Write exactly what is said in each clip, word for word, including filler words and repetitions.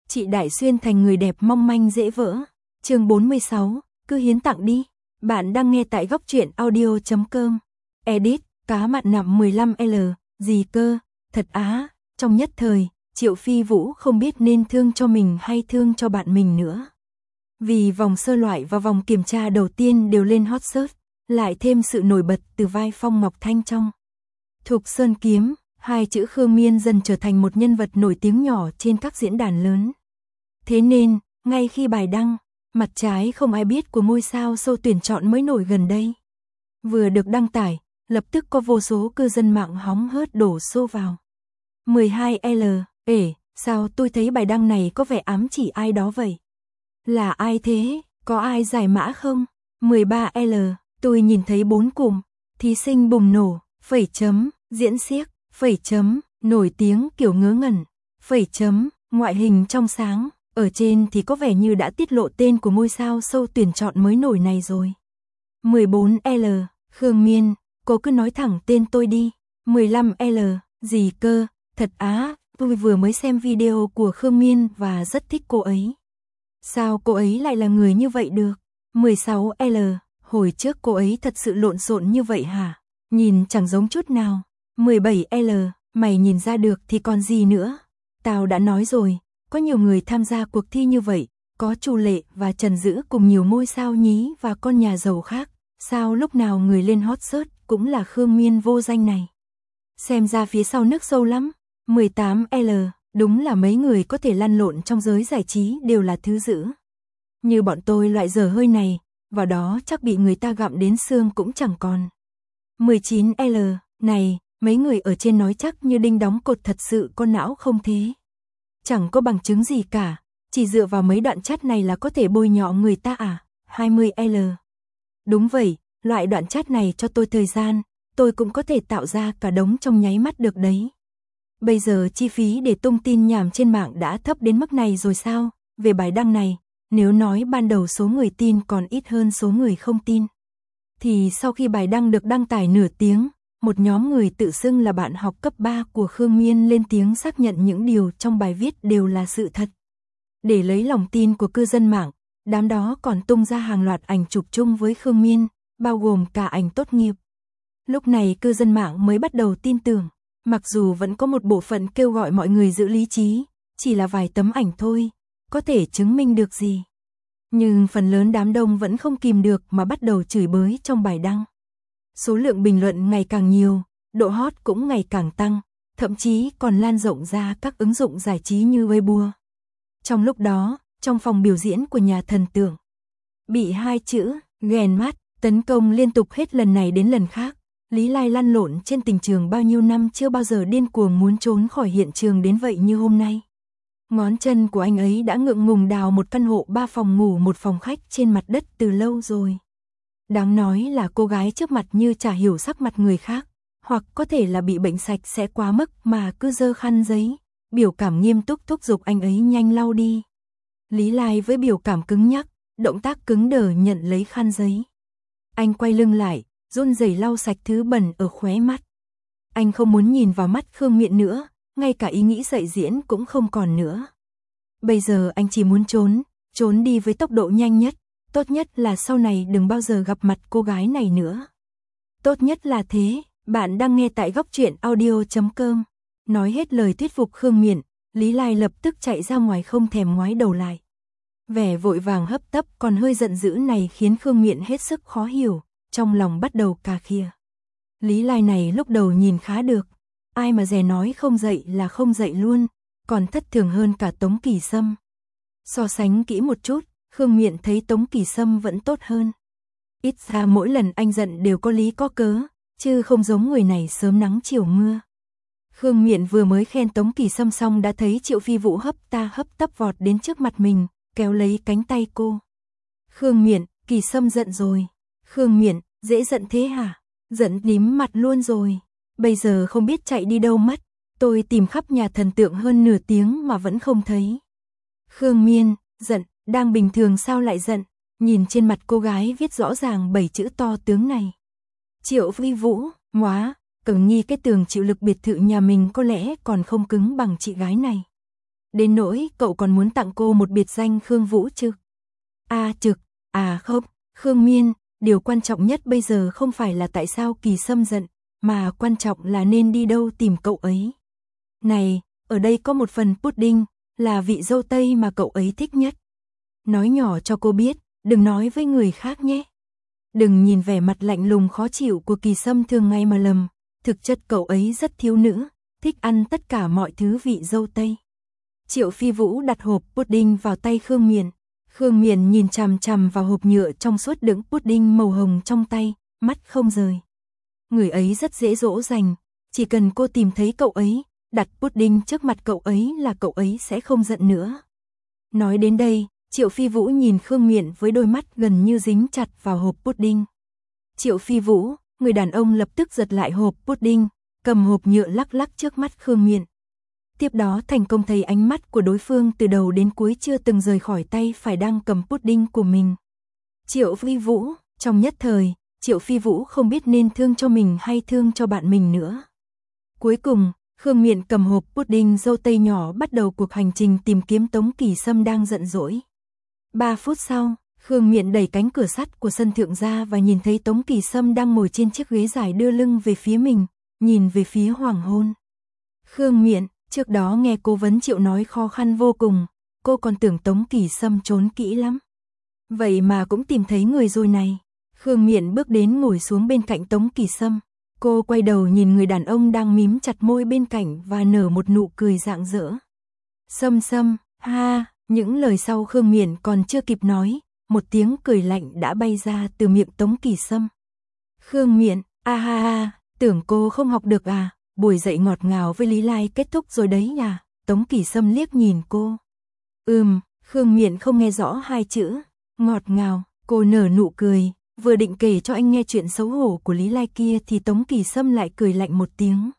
chị Đại Xuyên thành người đẹp mong manh dễ vỡ. Chương bốn mươi sáu, cứ hiến tặng đi. Bạn đang nghe tại góc truyện audio chấm com. Edit, cá mặn nặng mười lăm L, gì cơ, thật á. Trong nhất thời, Triệu Phi Vũ không biết nên thương cho mình hay thương cho bạn mình nữa. Vì vòng sơ loại và vòng kiểm tra đầu tiên đều lên hot search, lại thêm sự nổi bật từ vai Phong Ngọc Thanh trong Thục Sơn Kiếm, hai chữ Khương Miên dần trở thành một nhân vật nổi tiếng nhỏ trên các diễn đàn lớn. Thế nên, ngay khi bài đăng, mặt trái không ai biết của ngôi sao show tuyển chọn mới nổi gần đây vừa được đăng tải, lập tức có vô số cư dân mạng hóng hớt đổ xô vào. mười hai L, ể, sao tôi thấy bài đăng này có vẻ ám chỉ ai đó vậy? Là ai thế? Có ai giải mã không? mười ba L, tôi nhìn thấy bốn cụm, thí sinh bùng nổ, phẩy chấm, diễn xiếc, phẩy chấm, nổi tiếng kiểu ngớ ngẩn, phẩy chấm, ngoại hình trong sáng, ở trên thì có vẻ như đã tiết lộ tên của ngôi sao show tuyển chọn mới nổi này rồi. mười bốn L, Khương Miên, cô cứ nói thẳng tên tôi đi. mười lăm L, gì cơ, thật á, tôi vừa mới xem video của Khương Miên và rất thích cô ấy. Sao cô ấy lại là người như vậy được? mười sáu L, hồi trước cô ấy thật sự lộn xộn như vậy hả? Nhìn chẳng giống chút nào. mười bảy L, mày nhìn ra được thì còn gì nữa? Tao đã nói rồi, có nhiều người tham gia cuộc thi như vậy, có Chu Lệ và Trần Dữ cùng nhiều ngôi sao nhí và con nhà giàu khác, sao lúc nào người lên hot search cũng là Khương Miên vô danh này? Xem ra phía sau nước sâu lắm. mười tám L, đúng là mấy người có thể lăn lộn trong giới giải trí đều là thứ dữ. Như bọn tôi loại dở hơi này, vào đó chắc bị người ta gặm đến xương cũng chẳng còn. mười chín L, này, mấy người ở trên nói chắc như đinh đóng cột thật sự con não không thế? Chẳng có bằng chứng gì cả, chỉ dựa vào mấy đoạn chat này là có thể bôi nhọ người ta à? hai mươi L, đúng vậy, loại đoạn chat này cho tôi thời gian, tôi cũng có thể tạo ra cả đống trong nháy mắt được đấy. Bây giờ chi phí để tung tin nhảm trên mạng đã thấp đến mức này rồi sao? Về bài đăng này, nếu nói ban đầu số người tin còn ít hơn số người không tin, thì sau khi bài đăng được đăng tải nửa tiếng, một nhóm người tự xưng là bạn học cấp ba của Khương Miên lên tiếng xác nhận những điều trong bài viết đều là sự thật. Để lấy lòng tin của cư dân mạng, đám đó còn tung ra hàng loạt ảnh chụp chung với Khương Miên, bao gồm cả ảnh tốt nghiệp. Lúc này cư dân mạng mới bắt đầu tin tưởng, mặc dù vẫn có một bộ phận kêu gọi mọi người giữ lý trí, chỉ là vài tấm ảnh thôi, có thể chứng minh được gì. Nhưng phần lớn đám đông vẫn không kìm được mà bắt đầu chửi bới trong bài đăng. Số lượng bình luận ngày càng nhiều, độ hot cũng ngày càng tăng, thậm chí còn lan rộng ra các ứng dụng giải trí như Weibo. Trong lúc đó, trong phòng biểu diễn của nhà thần tượng, bị hai chữ ghen mắt tấn công liên tục hết lần này đến lần khác. Lý Lai lăn lộn trên tình trường bao nhiêu năm chưa bao giờ điên cuồng muốn trốn khỏi hiện trường đến vậy như hôm nay. Ngón chân của anh ấy đã ngượng ngùng đào một căn hộ ba phòng ngủ một phòng khách trên mặt đất từ lâu rồi. Đáng nói là cô gái trước mặt như chả hiểu sắc mặt người khác, hoặc có thể là bị bệnh sạch sẽ quá mức mà cứ giơ khăn giấy, biểu cảm nghiêm túc thúc giục anh ấy nhanh lau đi. Lý Lai với biểu cảm cứng nhắc, động tác cứng đờ nhận lấy khăn giấy. Anh quay lưng lại, run rẩy lau sạch thứ bẩn ở khóe mắt. Anh không muốn nhìn vào mắt Khương Miện nữa, ngay cả ý nghĩ dạy diễn cũng không còn nữa. Bây giờ anh chỉ muốn trốn, trốn đi với tốc độ nhanh nhất, tốt nhất là sau này đừng bao giờ gặp mặt cô gái này nữa. Tốt nhất là thế, bạn đang nghe tại góc truyện audio chấm com. Nói hết lời thuyết phục Khương Miện, Lý Lai lập tức chạy ra ngoài không thèm ngoái đầu lại. Vẻ vội vàng hấp tấp còn hơi giận dữ này khiến Khương Miện hết sức khó hiểu, trong lòng bắt đầu cà khịa. Lý Lai này lúc đầu nhìn khá được, ai mà dè nói không dậy là không dậy luôn, còn thất thường hơn cả Tống Kỳ Sâm. So sánh kỹ một chút, Khương Miện thấy Tống Kỳ Sâm vẫn tốt hơn. Ít ra mỗi lần anh giận đều có lý có cớ, chứ không giống người này sớm nắng chiều mưa. Khương Miện vừa mới khen Tống Kỳ Sâm xong đã thấy Triệu Phi Vũ hấp ta hấp tấp vọt đến trước mặt mình, kéo lấy cánh tay cô. Khương Miện, Kỳ Sâm giận rồi. Khương Miện, dễ giận thế hả? Giận tím mặt luôn rồi. Bây giờ không biết chạy đi đâu mất. Tôi tìm khắp nhà thần tượng hơn nửa tiếng mà vẫn không thấy. Khương Miên, giận, đang bình thường sao lại giận? Nhìn trên mặt cô gái viết rõ ràng bảy chữ to tướng này. Triệu Phi Vũ, móa, cứng nghi cái tường chịu lực biệt thự nhà mình có lẽ còn không cứng bằng chị gái này. Đến nỗi cậu còn muốn tặng cô một biệt danh Khương Vũ Trực. À Trực, à không, Khương Miên, điều quan trọng nhất bây giờ không phải là tại sao Kỳ Sâm giận, mà quan trọng là nên đi đâu tìm cậu ấy. Này, ở đây có một phần pudding, là vị dâu tây mà cậu ấy thích nhất. Nói nhỏ cho cô biết, đừng nói với người khác nhé. Đừng nhìn vẻ mặt lạnh lùng khó chịu của Kỳ Sâm thường ngày mà lầm, thực chất cậu ấy rất thiếu nữ, thích ăn tất cả mọi thứ vị dâu tây. Triệu Phi Vũ đặt hộp pudding vào tay Khương Miện. Khương Miện nhìn chằm chằm vào hộp nhựa trong suốt đựng pudding màu hồng trong tay, mắt không rời. Người ấy rất dễ dỗ dành, chỉ cần cô tìm thấy cậu ấy, đặt pudding trước mặt cậu ấy là cậu ấy sẽ không giận nữa. Nói đến đây, Triệu Phi Vũ nhìn Khương Miện với đôi mắt gần như dính chặt vào hộp pudding. Triệu Phi Vũ, người đàn ông lập tức giật lại hộp pudding, cầm hộp nhựa lắc lắc trước mắt Khương Miện. Tiếp đó thành công thấy ánh mắt của đối phương từ đầu đến cuối chưa từng rời khỏi tay phải đang cầm pudding của mình. Triệu Phi Vũ, trong nhất thời, Triệu Phi Vũ không biết nên thương cho mình hay thương cho bạn mình nữa. Cuối cùng, Khương Miện cầm hộp pudding dâu tây nhỏ bắt đầu cuộc hành trình tìm kiếm Tống Kỳ Sâm đang giận dỗi. Ba phút sau, Khương Miện đẩy cánh cửa sắt của sân thượng ra và nhìn thấy Tống Kỳ Sâm đang ngồi trên chiếc ghế dài đưa lưng về phía mình, nhìn về phía hoàng hôn. Khương Miện, trước đó nghe cố vấn Triệu nói khó khăn vô cùng, cô còn tưởng Tống Kỳ Sâm trốn kỹ lắm. Vậy mà cũng tìm thấy người rồi này. Khương Miện bước đến ngồi xuống bên cạnh Tống Kỳ Sâm. Cô quay đầu nhìn người đàn ông đang mím chặt môi bên cạnh và nở một nụ cười rạng rỡ. Sâm Sâm, ha, những lời sau Khương Miện còn chưa kịp nói, một tiếng cười lạnh đã bay ra từ miệng Tống Kỳ Sâm. Khương Miện, a ha ha, tưởng cô không học được à, buổi dạy ngọt ngào với Lý Lai kết thúc rồi đấy à, Tống Kỳ Sâm liếc nhìn cô. Ừm, Khương Miện không nghe rõ hai chữ, ngọt ngào, cô nở nụ cười. Vừa định kể cho anh nghe chuyện xấu hổ của Lý Lai kia thì Tống Kỳ Sâm lại cười lạnh một tiếng.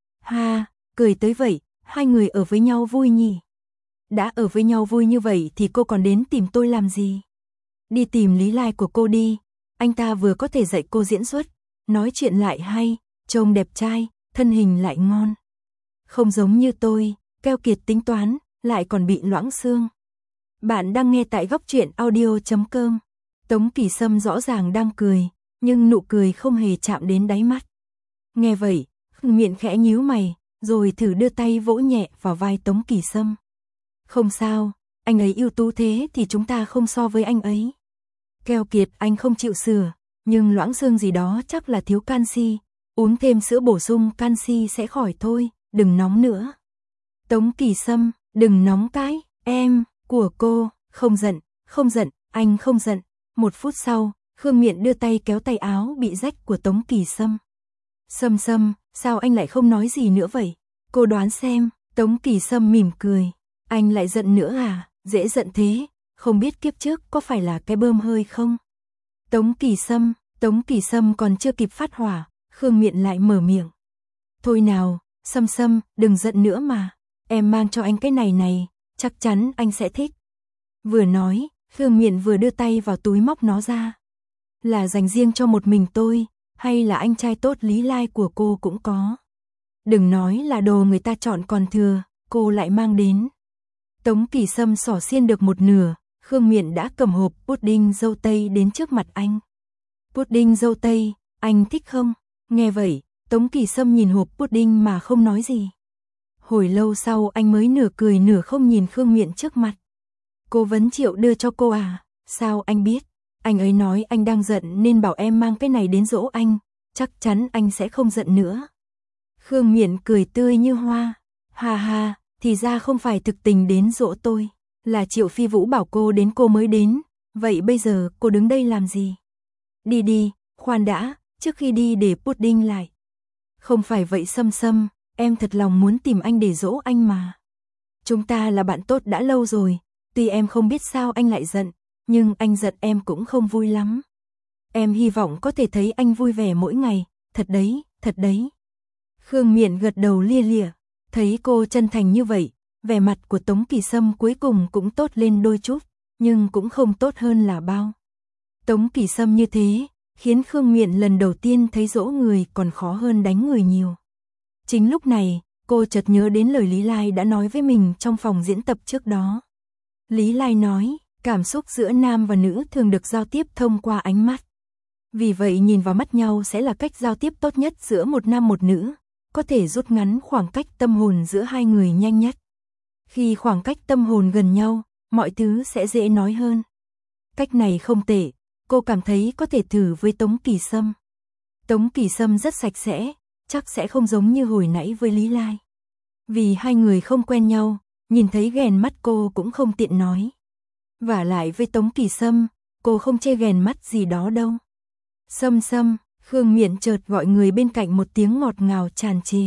Ha, cười tới vậy, hai người ở với nhau vui nhỉ? Đã ở với nhau vui như vậy thì cô còn đến tìm tôi làm gì? Đi tìm Lý Lai của cô đi, anh ta vừa có thể dạy cô diễn xuất, nói chuyện lại hay, trông đẹp trai, thân hình lại ngon. Không giống như tôi, keo kiệt tính toán, lại còn bị loãng xương. Bạn đang nghe tại góc truyện audio chấm com. Tống Kỳ Sâm rõ ràng đang cười, nhưng nụ cười không hề chạm đến đáy mắt. Nghe vậy, Khương Miện khẽ nhíu mày, rồi thử đưa tay vỗ nhẹ vào vai Tống Kỳ Sâm. Không sao, anh ấy ưu tú thế thì chúng ta không so với anh ấy. Keo kiệt anh không chịu sửa, nhưng loãng xương gì đó chắc là thiếu canxi, uống thêm sữa bổ sung canxi sẽ khỏi thôi, đừng nóng nữa. Tống Kỳ Sâm, đừng nóng cái, em, của cô, không giận, không giận, anh không giận. Một phút sau, Khương Miện đưa tay kéo tay áo bị rách của Tống Kỳ Sâm. Sâm Sâm, sao anh lại không nói gì nữa vậy? Cô đoán xem, Tống Kỳ Sâm mỉm cười. Anh lại giận nữa à, dễ giận thế, không biết kiếp trước có phải là cái bơm hơi không? Tống Kỳ Sâm, Tống Kỳ Sâm còn chưa kịp phát hỏa, Khương Miện lại mở miệng. Thôi nào, Sâm Sâm, đừng giận nữa mà, em mang cho anh cái này này, chắc chắn anh sẽ thích. Vừa nói, Khương Miện vừa đưa tay vào túi móc nó ra. Là dành riêng cho một mình tôi, hay là anh trai tốt Lý Lai của cô cũng có. Đừng nói là đồ người ta chọn còn thừa, cô lại mang đến. Tống Kỳ Sâm xỏ xiên được một nửa, Khương Miện đã cầm hộp pudding dâu tây đến trước mặt anh. Pudding dâu tây, anh thích không? Nghe vậy, Tống Kỳ Sâm nhìn hộp pudding mà không nói gì. Hồi lâu sau anh mới nửa cười nửa không nhìn Khương Miện trước mặt. Cố vấn Triệu đưa cho cô à? Sao anh biết? Anh ấy nói anh đang giận nên bảo em mang cái này đến dỗ anh, chắc chắn anh sẽ không giận nữa. Khương Miện cười tươi như hoa. Ha ha, thì ra không phải thực tình đến dỗ tôi, là Triệu Phi Vũ bảo cô đến cô mới đến, vậy bây giờ cô đứng đây làm gì? Đi đi, khoan đã, trước khi đi để pudding lại. Không phải vậy Sâm Sâm, em thật lòng muốn tìm anh để dỗ anh mà. Chúng ta là bạn tốt đã lâu rồi, tuy em không biết sao anh lại giận, nhưng anh giận em cũng không vui lắm. Em hy vọng có thể thấy anh vui vẻ mỗi ngày, thật đấy, thật đấy. Khương Miện gật đầu lia lịa, thấy cô chân thành như vậy, vẻ mặt của Tống Kỳ Sâm cuối cùng cũng tốt lên đôi chút, nhưng cũng không tốt hơn là bao. Tống Kỳ Sâm như thế, khiến Khương Miện lần đầu tiên thấy dỗ người còn khó hơn đánh người nhiều. Chính lúc này, cô chợt nhớ đến lời Lý Lai đã nói với mình trong phòng diễn tập trước đó. Lý Lai nói, cảm xúc giữa nam và nữ thường được giao tiếp thông qua ánh mắt. Vì vậy nhìn vào mắt nhau sẽ là cách giao tiếp tốt nhất giữa một nam một nữ, có thể rút ngắn khoảng cách tâm hồn giữa hai người nhanh nhất. Khi khoảng cách tâm hồn gần nhau, mọi thứ sẽ dễ nói hơn. Cách này không tệ, cô cảm thấy có thể thử với Tống Kỳ Sâm. Tống Kỳ Sâm rất sạch sẽ, chắc sẽ không giống như hồi nãy với Lý Lai. Vì hai người không quen nhau, nhìn thấy ghèn mắt cô cũng không tiện nói. Vả lại với Tống Kỳ Sâm, cô không chê ghèn mắt gì đó đâu. Sâm Sâm, Khương Miện chợt gọi người bên cạnh một tiếng ngọt ngào tràn trề.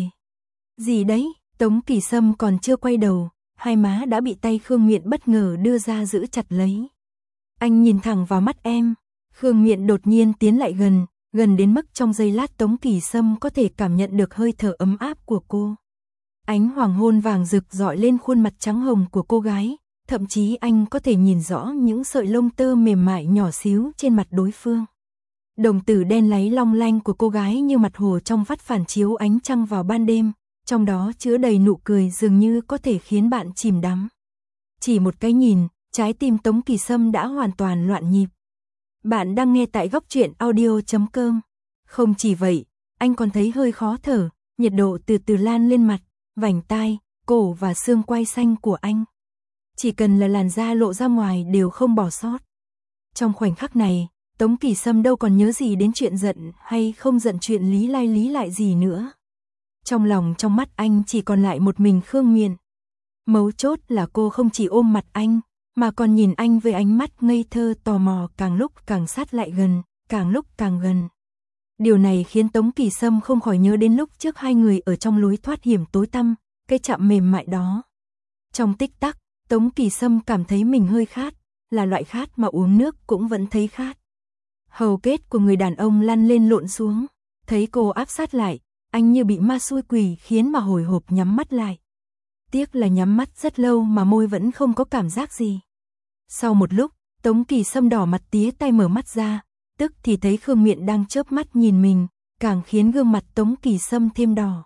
Gì đấy? Tống Kỳ Sâm còn chưa quay đầu, hai má đã bị tay Khương Miện bất ngờ đưa ra giữ chặt lấy. Anh nhìn thẳng vào mắt em. Khương Miện đột nhiên tiến lại gần, gần đến mức trong giây lát Tống Kỳ Sâm có thể cảm nhận được hơi thở ấm áp của cô. Ánh hoàng hôn vàng rực rọi lên khuôn mặt trắng hồng của cô gái, thậm chí anh có thể nhìn rõ những sợi lông tơ mềm mại nhỏ xíu trên mặt đối phương. Đồng tử đen láy long lanh của cô gái như mặt hồ trong vắt phản chiếu ánh trăng vào ban đêm, trong đó chứa đầy nụ cười dường như có thể khiến bạn chìm đắm. Chỉ một cái nhìn, trái tim Tống Kỳ Sâm đã hoàn toàn loạn nhịp. Bạn đang nghe tại góc truyện audio chấm com. Không chỉ vậy, anh còn thấy hơi khó thở, nhiệt độ từ từ lan lên mặt, vành tai, cổ và xương quai xanh của anh. Chỉ cần là làn da lộ ra ngoài đều không bỏ sót. Trong khoảnh khắc này, Tống Kỳ Sâm đâu còn nhớ gì đến chuyện giận hay không giận chuyện Lý Lai Lý lại gì nữa. Trong lòng trong mắt anh chỉ còn lại một mình Khương Miện. Mấu chốt là cô không chỉ ôm mặt anh, mà còn nhìn anh với ánh mắt ngây thơ tò mò, càng lúc càng sát lại gần, càng lúc càng gần. Điều này khiến Tống Kỳ Sâm không khỏi nhớ đến lúc trước hai người ở trong lối thoát hiểm tối tăm, cái chạm mềm mại đó. Trong tích tắc, Tống Kỳ Sâm cảm thấy mình hơi khát, là loại khát mà uống nước cũng vẫn thấy khát. Hầu kết của người đàn ông lăn lên lộn xuống, thấy cô áp sát lại, anh như bị ma xui quỷ khiến mà hồi hộp nhắm mắt lại. Tiếc là nhắm mắt rất lâu mà môi vẫn không có cảm giác gì. Sau một lúc, Tống Kỳ Sâm đỏ mặt tía tay mở mắt ra, tức thì thấy Khương Miện đang chớp mắt nhìn mình, càng khiến gương mặt Tống Kỳ Sâm thêm đỏ.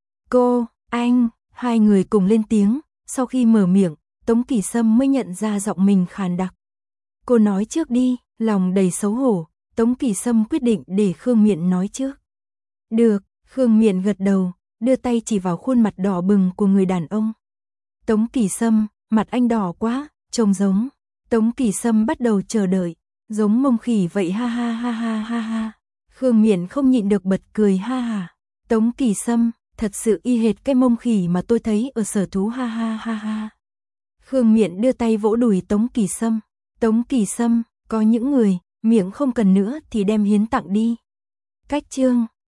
Cô, anh, hai người cùng lên tiếng, sau khi mở miệng, Tống Kỳ Sâm mới nhận ra giọng mình khàn đặc. Cô nói trước đi, lòng đầy xấu hổ, Tống Kỳ Sâm quyết định để Khương Miện nói trước. Được, Khương Miện gật đầu, đưa tay chỉ vào khuôn mặt đỏ bừng của người đàn ông. Tống Kỳ Sâm, mặt anh đỏ quá, trông giống. Tống Kỳ Sâm bắt đầu chờ đợi, giống mông khỉ vậy ha ha ha ha ha ha. Khương Miện không nhịn được bật cười ha ha. Tống Kỳ Sâm, thật sự y hệt cái mông khỉ mà tôi thấy ở sở thú ha ha ha ha. Khương Miện đưa tay vỗ đùi Tống Kỳ Sâm. Tống Kỳ Sâm, có những người, miệng không cần nữa thì đem hiến tặng đi. Cách chương